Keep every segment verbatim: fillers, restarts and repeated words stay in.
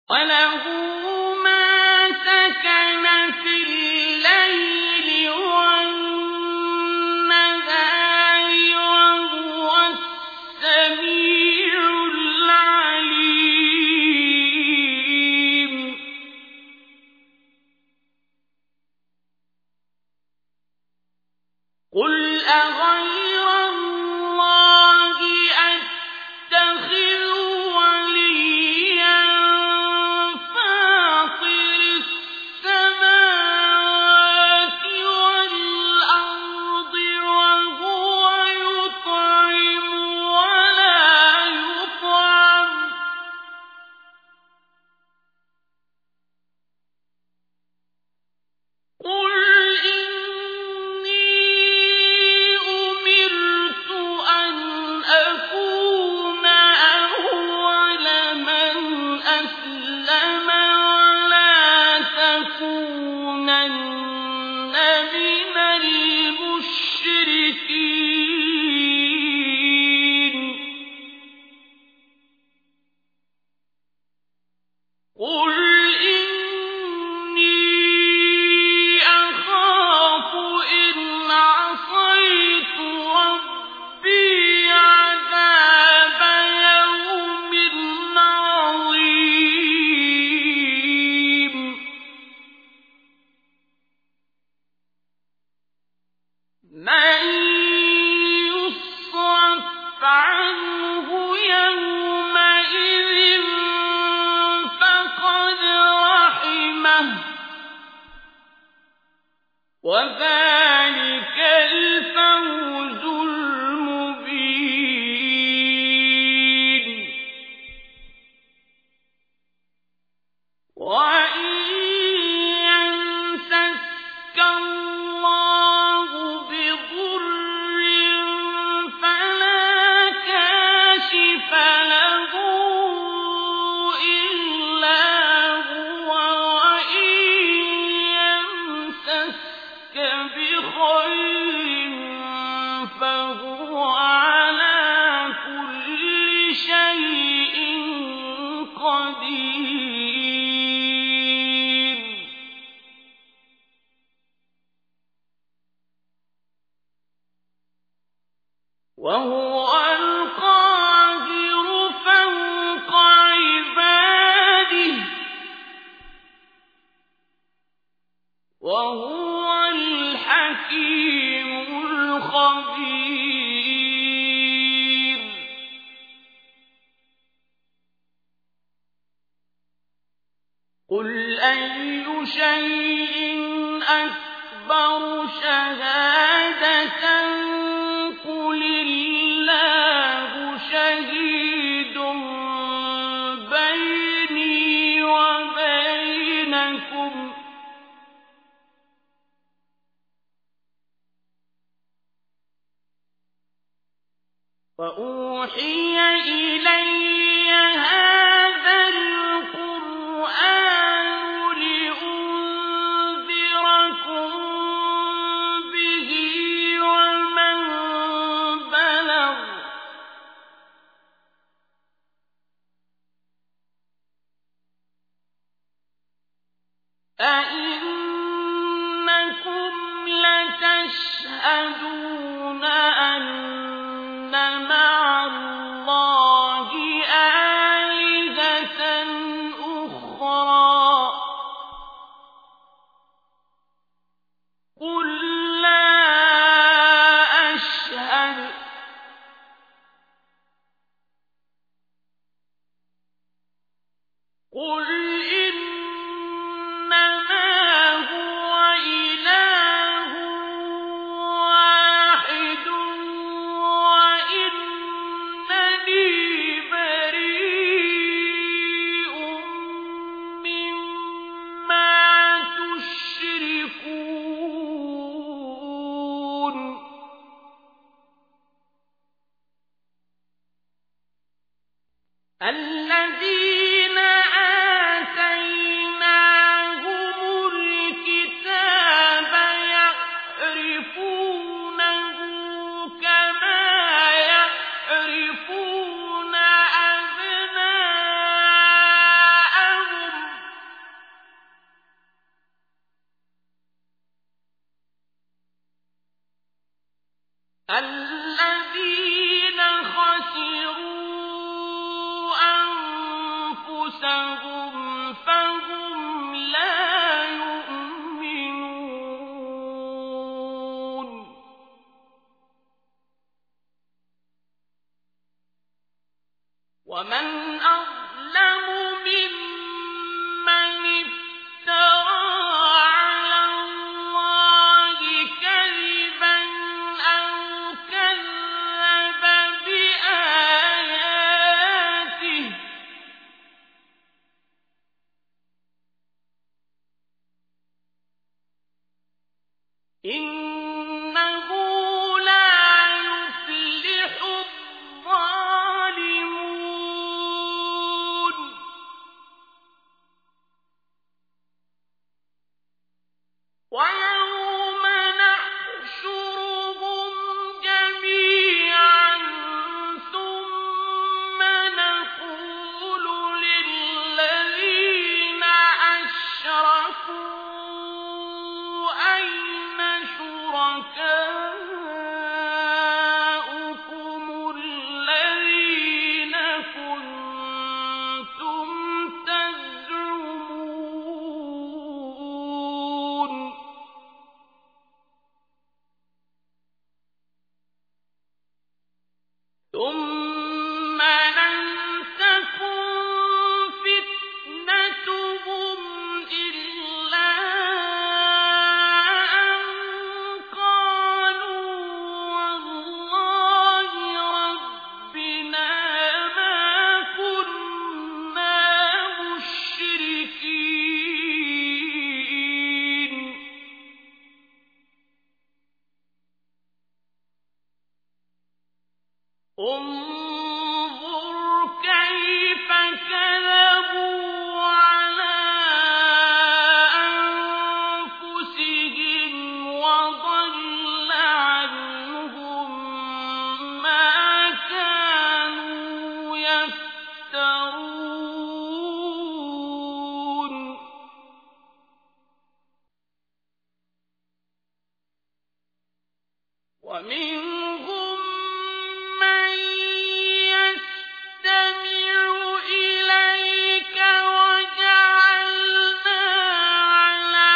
وله ما سكن في الليل والنهار وهو السميع العليم. قل أغير الله أتخذ وليا فاطر السماوات والأرض وهو يطعم ولا يطعم قل إني أمرت أن أكون أول من أسلم ولا تكونن من المشركين. قل إني أخاف إن عصيت ربي عذاب يوم عظيم. من يصرف عنه يومئذ فقد رحمه وذلك الفوز المبين. وإن يمسسك الله بضر فلا كاشف له إلا هو وإن يمسسك بخير فهو على كل شيء قدير. وهو القاهر فوق عباده وهو الحكيم الخبير. قل أي شيء أكبر شهادة قل الله شهيد بيني وبينكم وأوحي إلي هذا القرآن لأنذركم به ومن بلغ أئنكم لتشهدون أن مع الله آلهة أخرى قل لا أشهد قل إنما هو إله واحد وإنني بريء مما تشركون. الذين الذين خسروا أنفسهم فهم لا يؤمنون ومن أظلم ممن افترى على الله كذبا أو كذب بآياته إنه لا يفلح الظالمون ويوم نحشرهم جميعا ثم نقول للذين أشركوا أين شركاؤكم الذين كنتم تزعمون ثم لم تكن فتنتهم إلا أن قالوا والله ربنا ما كنا مشركين انظر كيف كذبوا على أنفسهم وضل عنهم ما كانوا يفترون ومنهم من يستمع إليك وجعلنا على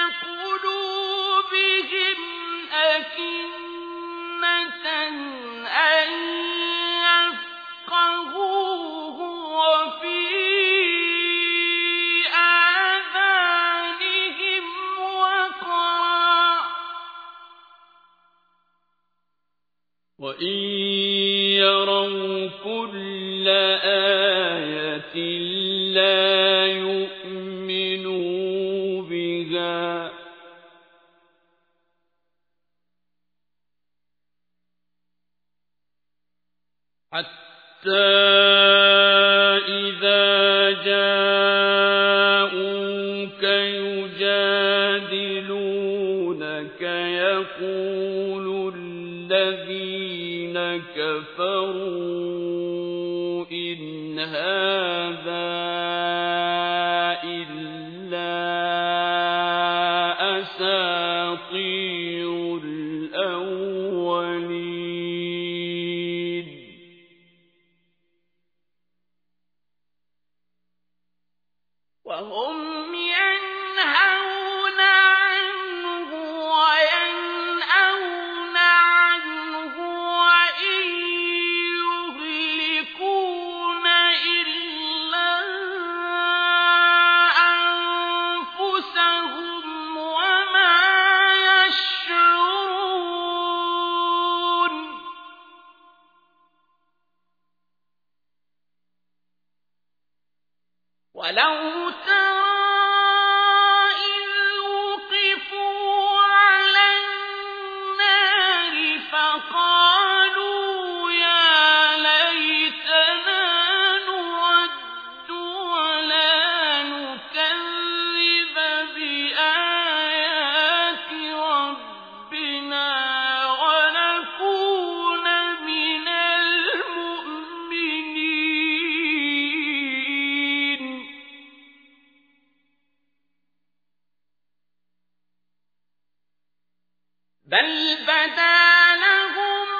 قلوبهم أكنة أن يفقهوه وفي آذانهم وقرا وإن يروا كل آية لا يؤمنوا بها حتى إذا جاءوك يجادلونك يقول الذين كفروا إن هذا إلا أساطير الأولين وهم ينهون عنه وينأون عنه وإن يهلكون إلا أنفسهم وما يشعرون ولو ترى إذ وقفوا على النار فقالوا يا ليتنا نرد ولا نكذب بآيات ربنا ونكون من المؤمنين بل بدا لهم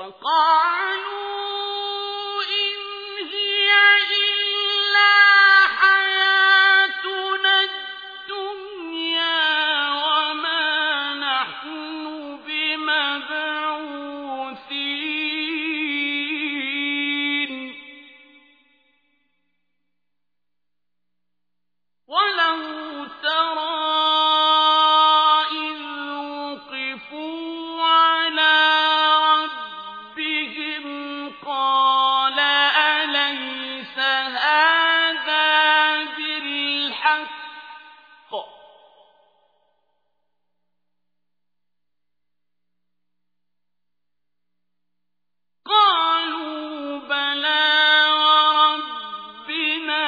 وقالوا إن هي إلا حياتنا الدنيا وما نحن بمبعوثين ولو ترى إذ وقفوا على ربهم قال أليس هذا بالحق قالوا بلى وربنا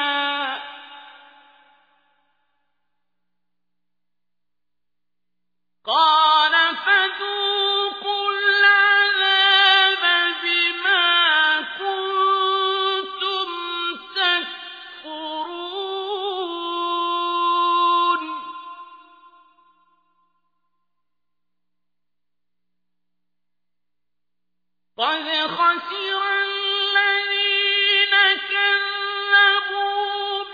قال فذوقوا العذاب بما كنتم تكفرون قد خسر الذين كذبوا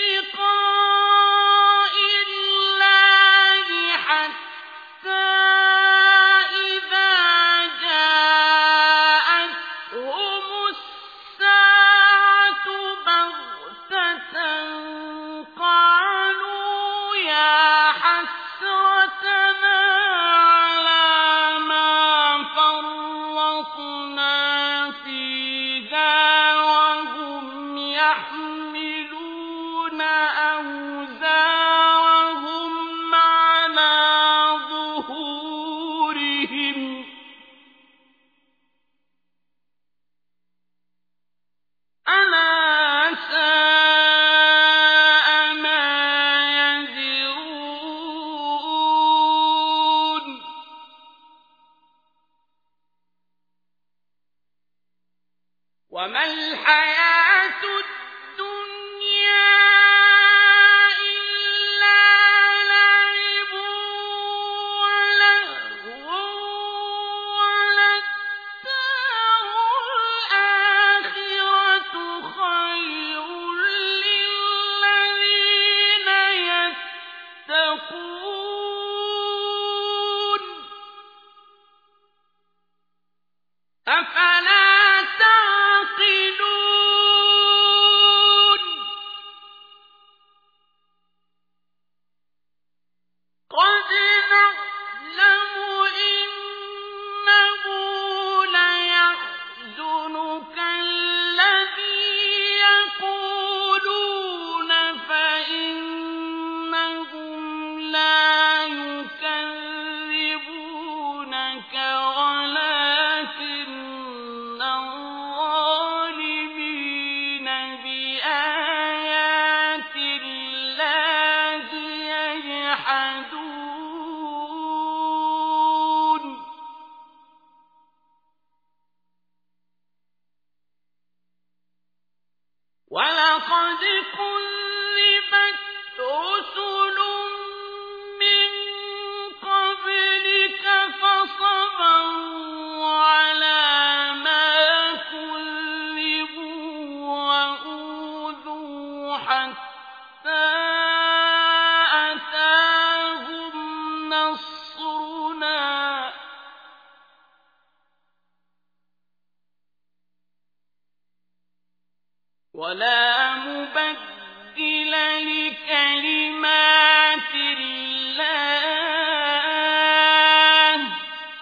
بلقاء الله حتى إذا جاءتهم الساعة بغتة قالوا يا حسرتنا على ما فرطنا فيها وهم يحملون أوزارهم على ظهورهم ألا ساء ما يزرون وما الحياة الدنيا إلا لعب ولهو وللدار الآخرة خير للذين يتقون أفلا تعقلون قد نعلم إنه ليحزنك الذي يقولون فإنهم لا يكذبونك ولكن الظالمين بآيات الله يجحدون ولقد كذبت رسل من قبلك فصبروا على ما كذبوا وأوذوا حتى أتاهم نصرنا ولا مبدل لكلمات الله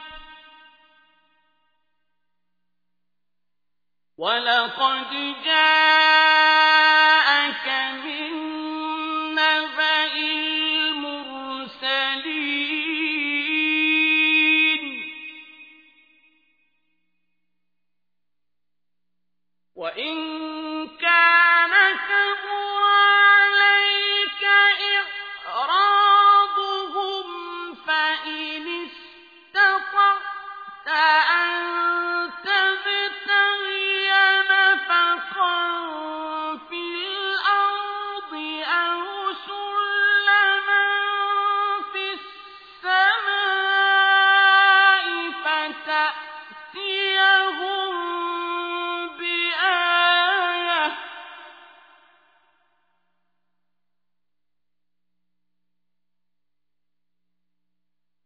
ولقد جاءك من نبأ المرسلين وإن كان كبر عليك إعراضهم فإن استطعت أن تبتغي نفقا في الأرض أو سلما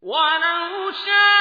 ولو شاء